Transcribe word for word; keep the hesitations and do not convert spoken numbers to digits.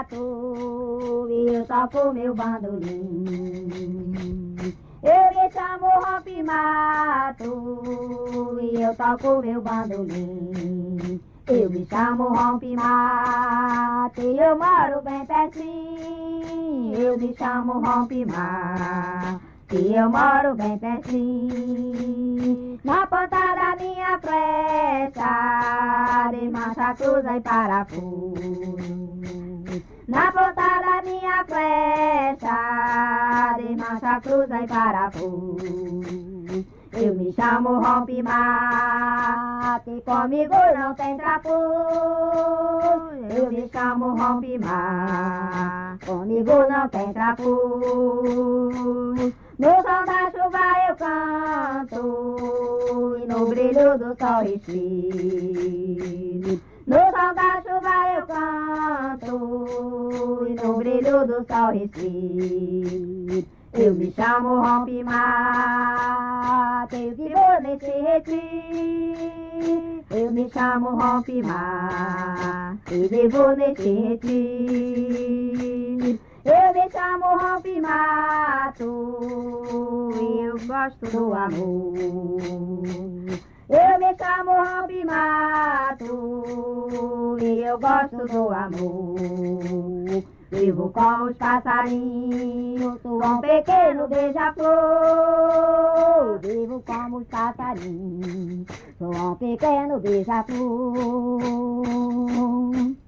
mato e eu toco meu bandolim. Eu me chamo rompe-mato e eu toco meu bandolim. Eu me chamo rompe-mato e eu moro bem pertinho. Eu me chamo rompe-mato e eu moro bem pertinho. Na ponta da minha flecha de mancha, cruza e parafuso. Na ponta da minha flecha de mancha, cruza e parafuso. Eu me chamo rompe-mato e comigo não tem trapo. Eu me chamo rompe-mato, comigo não tem trapo. No som da chuva eu canto e no brilho do sol respiro. No som da chuva eu canto e no brilho do sol respiro. Eu me chamo rompe-mato, eu vivo nesse retiro. Eu me chamo rompe-mato, eu vivo nesse retiro. Eu me chamo rompe-mato e eu gosto do amor. Eu me chamo rompe-mato e eu gosto do amor. Vivo como os passarinhos, sou um pequeno beija-flor. Vivo como os passarinhos, sou um pequeno beija-flor.